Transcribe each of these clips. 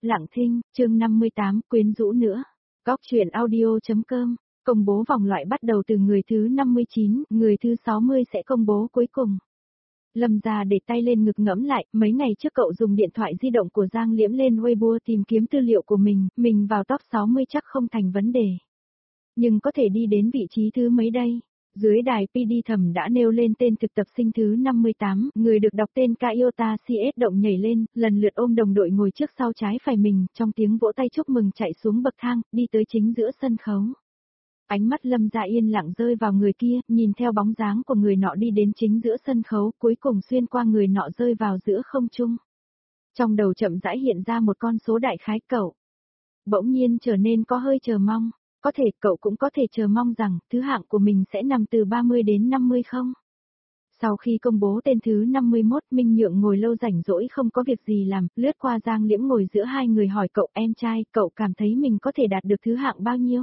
Lặng Thinh, chương 58, quyến rũ nữa. Góc truyện audio.com, công bố vòng loại bắt đầu từ người thứ 59, người thứ 60 sẽ công bố cuối cùng. Lâm Gia để tay lên ngực ngẫm lại, mấy ngày trước cậu dùng điện thoại di động của Giang Liễm lên Weibo tìm kiếm tư liệu của mình vào top 60 chắc không thành vấn đề. Nhưng có thể đi đến vị trí thứ mấy đây? Dưới đài PD Thẩm đã nêu lên tên thực tập sinh thứ 58, người được đọc tên Kaiota CS động nhảy lên, lần lượt ôm đồng đội ngồi trước sau trái phải mình, trong tiếng vỗ tay chúc mừng chạy xuống bậc thang, đi tới chính giữa sân khấu. Ánh mắt Lâm Gia yên lặng rơi vào người kia, nhìn theo bóng dáng của người nọ đi đến chính giữa sân khấu, cuối cùng xuyên qua người nọ rơi vào giữa không trung. Trong đầu chậm rãi hiện ra một con số đại khái cậu. Bỗng nhiên trở nên có hơi chờ mong. Có thể cậu cũng có thể chờ mong rằng thứ hạng của mình sẽ nằm từ 30 đến 50 không? Sau khi công bố tên thứ 51, Minh Nhượng ngồi lâu rảnh rỗi không có việc gì làm, lướt qua Giang Liễm ngồi giữa hai người hỏi cậu em trai, cậu cảm thấy mình có thể đạt được thứ hạng bao nhiêu?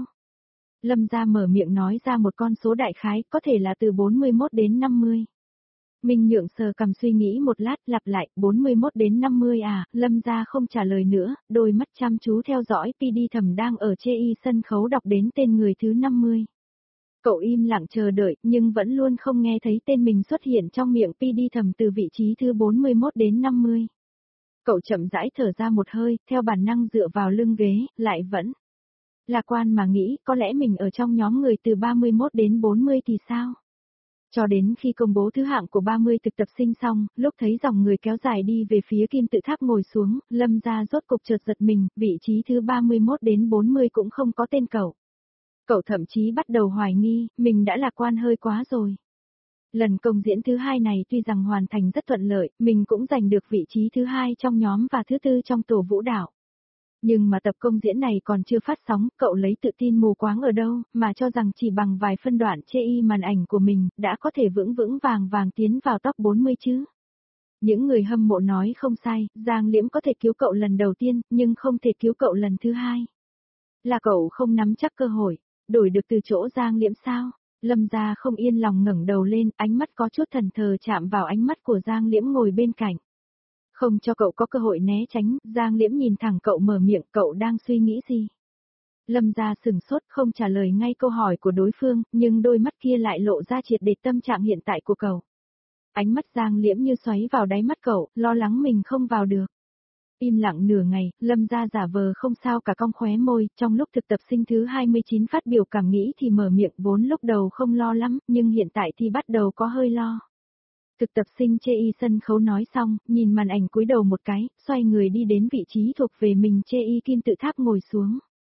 Lâm Gia mở miệng nói ra một con số đại khái, có thể là từ 41 đến 50. Minh Nhượng sờ cằm suy nghĩ một lát, lặp lại, 41 đến 50 à, Lâm Gia không trả lời nữa, đôi mắt chăm chú theo dõi PD Thẩm đang ở chê sân khấu đọc đến tên người thứ 50. Cậu im lặng chờ đợi, nhưng vẫn luôn không nghe thấy tên mình xuất hiện trong miệng PD Thẩm từ vị trí thứ 41 đến 50. Cậu chậm rãi thở ra một hơi, theo bản năng dựa vào lưng ghế, lại vẫn lạc quan mà nghĩ, có lẽ mình ở trong nhóm người từ 31 đến 40 thì sao? Cho đến khi công bố thứ hạng của 30 thực tập sinh xong, lúc thấy dòng người kéo dài đi về phía kim tự tháp ngồi xuống, Lâm Gia rốt cục chợt giật mình, vị trí thứ 31 đến 40 cũng không có tên cậu. Cậu thậm chí bắt đầu hoài nghi, mình đã lạc quan hơi quá rồi. Lần công diễn thứ hai này tuy rằng hoàn thành rất thuận lợi, mình cũng giành được vị trí thứ hai trong nhóm và thứ tư trong tổ vũ đạo. Nhưng mà tập công diễn này còn chưa phát sóng, cậu lấy tự tin mù quáng ở đâu, mà cho rằng chỉ bằng vài phân đoạn chê màn ảnh của mình, đã có thể vững vững vàng vàng tiến vào top 40 chứ. Những người hâm mộ nói không sai, Giang Liễm có thể cứu cậu lần đầu tiên, nhưng không thể cứu cậu lần thứ hai. Là cậu không nắm chắc cơ hội, đổi được từ chỗ Giang Liễm sao? Lâm Gia không yên lòng ngẩng đầu lên, ánh mắt có chút thần thờ chạm vào ánh mắt của Giang Liễm ngồi bên cạnh. Không cho cậu có cơ hội né tránh, Giang Liễm nhìn thẳng cậu mở miệng, cậu đang suy nghĩ gì? Lâm Gia sừng sốt không trả lời ngay câu hỏi của đối phương, nhưng đôi mắt kia lại lộ ra triệt để tâm trạng hiện tại của cậu. Ánh mắt Giang Liễm như xoáy vào đáy mắt cậu, lo lắng mình không vào được. Im lặng nửa ngày, Lâm Gia giả vờ không sao cả cong khóe môi, trong lúc thực tập sinh thứ 29 phát biểu cảm nghĩ thì mở miệng, vốn lúc đầu không lo lắm, nhưng hiện tại thì bắt đầu có hơi lo. Thực tập sinh chê sân khấu nói xong, nhìn màn ảnh cúi đầu một cái, xoay người đi đến vị trí thuộc về mình chê kim tự tháp ngồi xuống.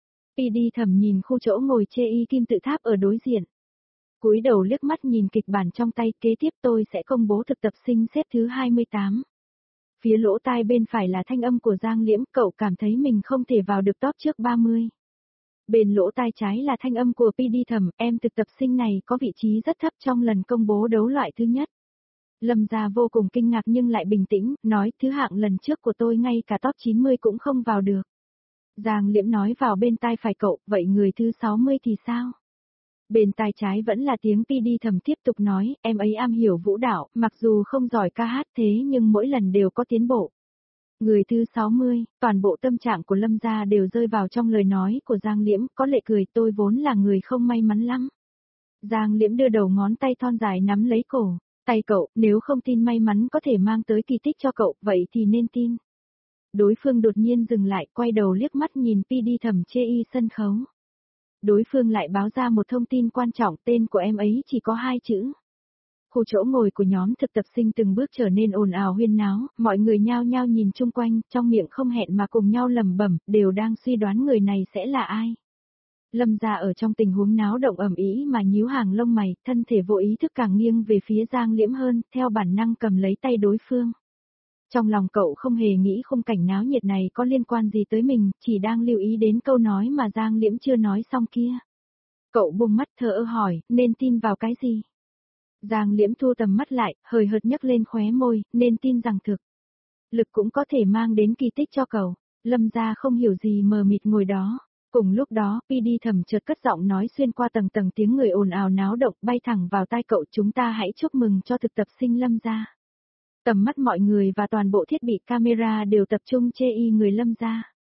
PD Thẩm nhìn khu chỗ ngồi chê kim tự tháp ở đối diện. Cúi đầu liếc mắt nhìn kịch bản trong tay, kế tiếp tôi sẽ công bố thực tập sinh xếp thứ 28. Phía lỗ tai bên phải là thanh âm của Giang Liễm, cậu cảm thấy mình không thể vào được top trước 30. Bên lỗ tai trái là thanh âm của PD Thẩm, em thực tập sinh này có vị trí rất thấp trong lần công bố đấu loại thứ nhất. Lâm Gia vô cùng kinh ngạc nhưng lại bình tĩnh, nói thứ hạng lần trước của tôi ngay cả top 90 cũng không vào được. Giang Liễm nói vào bên tai phải cậu, vậy người thứ 60 thì sao? Bên tai trái vẫn là tiếng PD Thẩm tiếp tục nói, em ấy am hiểu vũ đạo, mặc dù không giỏi ca hát thế nhưng mỗi lần đều có tiến bộ. Người thứ 60, toàn bộ tâm trạng của Lâm Gia đều rơi vào trong lời nói của Giang Liễm, có lệ cười, tôi vốn là người không may mắn lắm. Giang Liễm đưa đầu ngón tay thon dài nắm lấy cổ. Tay cậu, nếu không tin may mắn có thể mang tới kỳ tích cho cậu, vậy thì nên tin. Đối phương đột nhiên dừng lại, quay đầu liếc mắt nhìn PD Thẩm chê sân khấu. Đối phương lại báo ra một thông tin quan trọng, tên của em ấy chỉ có 2 chữ. Khu chỗ ngồi của nhóm thực tập sinh từng bước trở nên ồn ào huyên náo, mọi người nhao nhao nhìn chung quanh, trong miệng không hẹn mà cùng nhau lẩm bẩm, đều đang suy đoán người này sẽ là ai. Lâm Gia ở trong tình huống náo động ầm ĩ mà nhíu hàng lông mày, thân thể vô ý thức càng nghiêng về phía Giang Liễm hơn, theo bản năng cầm lấy tay đối phương. Trong lòng cậu không hề nghĩ khung cảnh náo nhiệt này có liên quan gì tới mình, chỉ đang lưu ý đến câu nói mà Giang Liễm chưa nói xong kia. Cậu buông mắt thờ ơ hỏi, nên tin vào cái gì? Giang Liễm thu tầm mắt lại, hời hợt nhấc lên khóe môi, nên tin rằng thực lực cũng có thể mang đến kỳ tích cho cậu. Lâm Gia không hiểu gì mờ mịt ngồi đó. Cùng lúc đó, PD Thẩm chợt cất giọng nói xuyên qua tầng tầng tiếng người ồn ào náo động bay thẳng vào tai cậu, chúng ta hãy chúc mừng cho thực tập sinh Lâm Gia. Tầm mắt mọi người và toàn bộ thiết bị camera đều tập trung chê người Lâm Gia.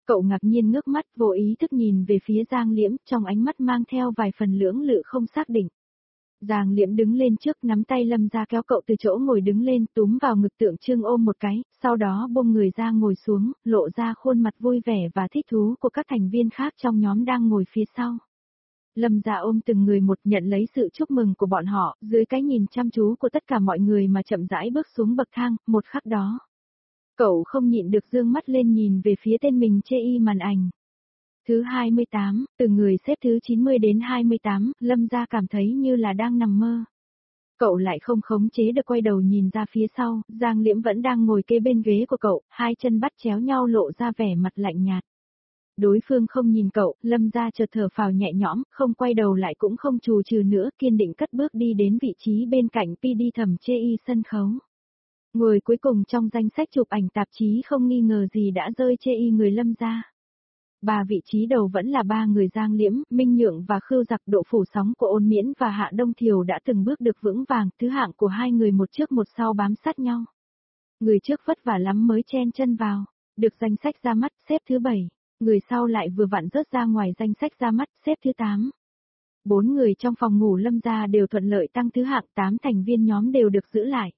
Cậu ngạc nhiên ngước mắt vô ý thức nhìn về phía Giang Liễm, trong ánh mắt mang theo vài phần lưỡng lự không xác định. Giang Liễm đứng lên trước nắm tay Lâm Gia kéo cậu từ chỗ ngồi đứng lên túm vào ngực tượng trưng ôm một cái, sau đó buông người ra ngồi xuống, lộ ra khuôn mặt vui vẻ và thích thú của các thành viên khác trong nhóm đang ngồi phía sau. Lâm Gia ôm từng người một nhận lấy sự chúc mừng của bọn họ, dưới cái nhìn chăm chú của tất cả mọi người mà chậm rãi bước xuống bậc thang, một khắc đó. Cậu không nhịn được dương mắt lên nhìn về phía tên mình chê y màn ảnh. Thứ 28, từ người xếp thứ 90 đến 28, Lâm Gia cảm thấy như là đang nằm mơ. Cậu lại không khống chế được quay đầu nhìn ra phía sau, Giang Liễm vẫn đang ngồi kế bên ghế của cậu, hai chân bắt chéo nhau lộ ra vẻ mặt lạnh nhạt. Đối phương không nhìn cậu, Lâm Gia chợt thở phào nhẹ nhõm, không quay đầu lại cũng không chù chừ nữa, kiên định cất bước đi đến vị trí bên cạnh PD Thẩm chê y sân khấu. Người cuối cùng trong danh sách chụp ảnh tạp chí không nghi ngờ gì đã rơi chê y người Lâm Gia. Ba vị trí đầu vẫn là ba người Giang Liễm, Minh Nhượng và Khưu Giặc. Độ phủ sóng của Ôn Miễn và Hạ Đông Thiều đã từng bước được vững vàng, thứ hạng của hai người một trước một sau bám sát nhau. Người trước vất vả lắm mới chen chân vào, được danh sách ra mắt, xếp thứ 7, người sau lại vừa vặn rớt ra ngoài danh sách ra mắt, xếp thứ 8. 4 người trong phòng ngủ Lâm Gia đều thuận lợi tăng thứ hạng, 8 thành viên nhóm đều được giữ lại.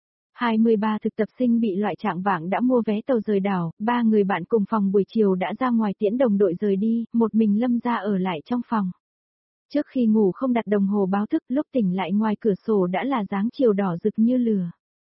23 thực tập sinh bị loại trạng vạng đã mua vé tàu rời đảo, 3 người bạn cùng phòng buổi chiều đã ra ngoài tiễn đồng đội rời đi, một mình Lâm Gia ở lại trong phòng. Trước khi ngủ không đặt đồng hồ báo thức, lúc tỉnh lại ngoài cửa sổ đã là dáng chiều đỏ rực như lửa.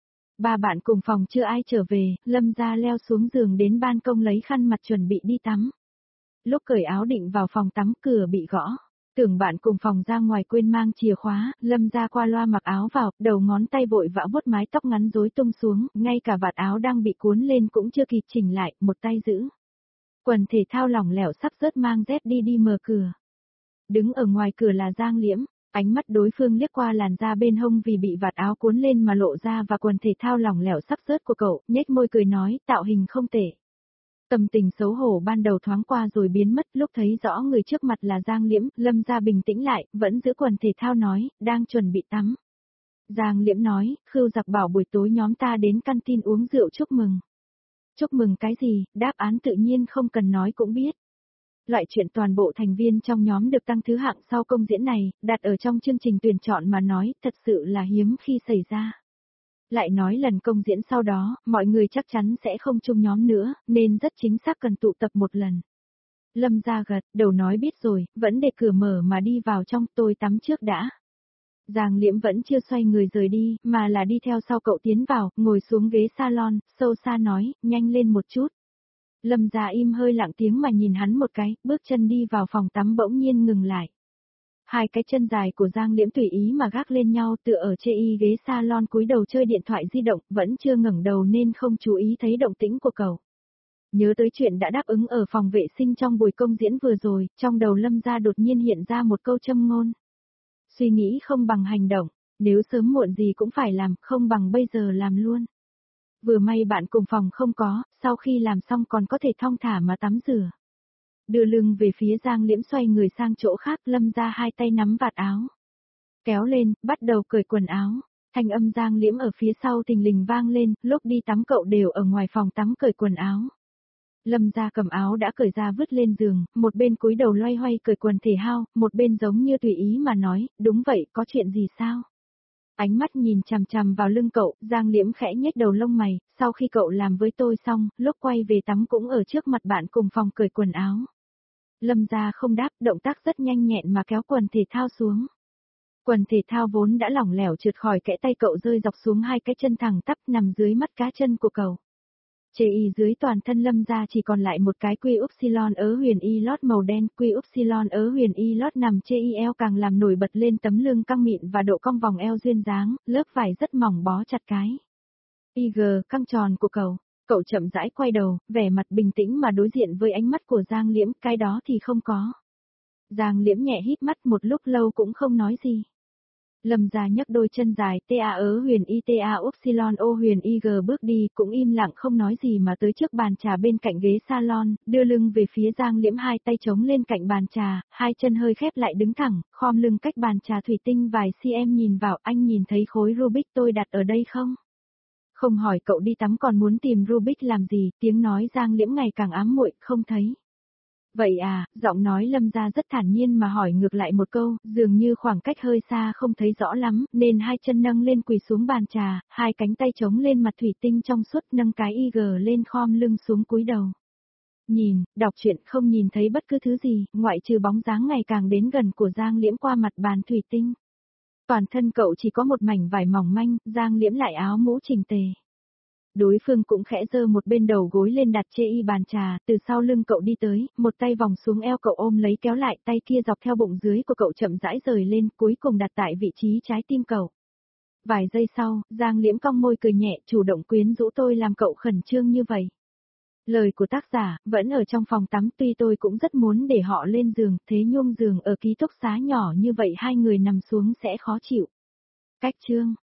Ba bạn cùng phòng chưa ai trở về, Lâm Gia leo xuống giường đến ban công lấy khăn mặt chuẩn bị đi tắm. Lúc cởi áo định vào phòng tắm cửa bị gõ. Tưởng bạn cùng phòng ra ngoài quên mang chìa khóa, Lâm Gia qua loa mặc áo vào, đầu ngón tay vội vã vuốt mái tóc ngắn rối tung xuống, ngay cả vạt áo đang bị cuốn lên cũng chưa kịp chỉnh lại, một tay giữ. Quần thể thao lỏng lẻo sắp rớt mang dép đi mở cửa. Đứng ở ngoài cửa là Giang Liễm, ánh mắt đối phương liếc qua làn da bên hông vì bị vạt áo cuốn lên mà lộ ra và quần thể thao lỏng lẻo sắp rớt của cậu, nhếch môi cười nói, tạo hình không tệ. Tâm tình xấu hổ ban đầu thoáng qua rồi biến mất, lúc thấy rõ người trước mặt là Giang Liễm, Lâm Gia bình tĩnh lại, vẫn giữ quần thể thao nói, đang chuẩn bị tắm. Giang Liễm nói, Khưu Giặc bảo buổi tối nhóm ta đến canteen uống rượu chúc mừng. Chúc mừng cái gì, đáp án tự nhiên không cần nói cũng biết. Loại chuyện toàn bộ thành viên trong nhóm được tăng thứ hạng sau công diễn này, đặt ở trong chương trình tuyển chọn mà nói, thật sự là hiếm khi xảy ra. Lại nói lần công diễn sau đó, mọi người chắc chắn sẽ không chung nhóm nữa, nên rất chính xác cần tụ tập một lần. Lâm Gia gật, đầu nói biết rồi, vẫn để cửa mở mà đi vào trong, tôi tắm trước đã. Giang Liễm vẫn chưa xoay người rời đi, mà là đi theo sau cậu tiến vào, ngồi xuống ghế salon, sâu xa nói, nhanh lên một chút. Lâm Gia im hơi lặng tiếng mà nhìn hắn một cái, bước chân đi vào phòng tắm bỗng nhiên ngừng lại. Hai cái chân dài của Giang Liễm tùy ý mà gác lên nhau tựa ở chê y ghế salon cúi đầu chơi điện thoại di động, vẫn chưa ngẩng đầu nên không chú ý thấy động tĩnh của cậu. Nhớ tới chuyện đã đáp ứng ở phòng vệ sinh trong buổi công diễn vừa rồi, trong đầu Lâm Gia đột nhiên hiện ra một câu châm ngôn. Suy nghĩ không bằng hành động, nếu sớm muộn gì cũng phải làm, không bằng bây giờ làm luôn. Vừa may bạn cùng phòng không có, sau khi làm xong còn có thể thong thả mà tắm rửa. Đưa lưng về phía Giang Liễm xoay người sang chỗ khác, Lâm Gia hai tay nắm vạt áo. Kéo lên, bắt đầu cởi quần áo. Thanh âm Giang Liễm ở phía sau thình lình vang lên, lúc đi tắm cậu đều ở ngoài phòng tắm cởi quần áo. Lâm Gia cầm áo đã cởi ra vứt lên giường, một bên cúi đầu loay hoay cởi quần thể thao, một bên giống như tùy ý mà nói, đúng vậy, có chuyện gì sao? Ánh mắt nhìn chằm chằm vào lưng cậu, Giang Liễm khẽ nhếch đầu lông mày, sau khi cậu làm với tôi xong, lúc quay về tắm cũng ở trước mặt bạn cùng phòng cởi quần áo. Lâm Gia không đáp, động tác rất nhanh nhẹn mà kéo quần thể thao xuống. Quần thể thao vốn đã lỏng lẻo trượt khỏi kẽ tay cậu rơi dọc xuống hai cái chân thẳng tắp nằm dưới mắt cá chân của cậu. Chê y dưới toàn thân Lâm Gia chỉ còn lại một cái quy upsilon ớ huyền y lót màu đen, quy upsilon ớ huyền y lót nằm chê y eo càng làm nổi bật lên tấm lưng căng mịn và độ cong vòng eo duyên dáng, lớp vải rất mỏng bó chặt cái IG căng tròn của cậu. Cậu chậm rãi quay đầu, vẻ mặt bình tĩnh mà đối diện với ánh mắt của Giang Liễm, cái đó thì không có. Giang Liễm nhẹ hít mắt một lúc lâu cũng không nói gì. Lâm Gia nhấc đôi chân dài TA ớ huyền y TA upsilon o huyền IG bước đi, cũng im lặng không nói gì mà tới trước bàn trà bên cạnh ghế salon, đưa lưng về phía Giang Liễm, hai tay chống lên cạnh bàn trà, hai chân hơi khép lại đứng thẳng, khom lưng cách bàn trà thủy tinh vài cm nhìn vào, anh nhìn thấy khối Rubik tôi đặt ở đây không? Không hỏi cậu đi tắm còn muốn tìm Rubik làm gì, tiếng nói Giang Liễm ngày càng ám muội, không thấy. Vậy à, giọng nói Lâm Gia rất thản nhiên mà hỏi ngược lại một câu, dường như khoảng cách hơi xa không thấy rõ lắm, nên hai chân nâng lên quỳ xuống bàn trà, hai cánh tay chống lên mặt thủy tinh trong suốt nâng cái IG lên khom lưng xuống cúi đầu. Nhìn, đọc truyện không nhìn thấy bất cứ thứ gì, ngoại trừ bóng dáng ngày càng đến gần của Giang Liễm qua mặt bàn thủy tinh. Toàn thân cậu chỉ có một mảnh vải mỏng manh, Giang Liễm lại áo mũ chỉnh tề. Đối phương cũng khẽ giơ một bên đầu gối lên đặt chê y bàn trà, từ sau lưng cậu đi tới, một tay vòng xuống eo cậu ôm lấy kéo lại, tay kia dọc theo bụng dưới của cậu chậm rãi rời lên, cuối cùng đặt tại vị trí trái tim cậu. Vài giây sau, Giang Liễm cong môi cười nhẹ, chủ động quyến rũ tôi làm cậu khẩn trương như vậy. Lời của tác giả, vẫn ở trong phòng tắm, tuy tôi cũng rất muốn để họ lên giường, thế nhưng giường ở ký túc xá nhỏ như vậy hai người nằm xuống sẽ khó chịu. Cách chương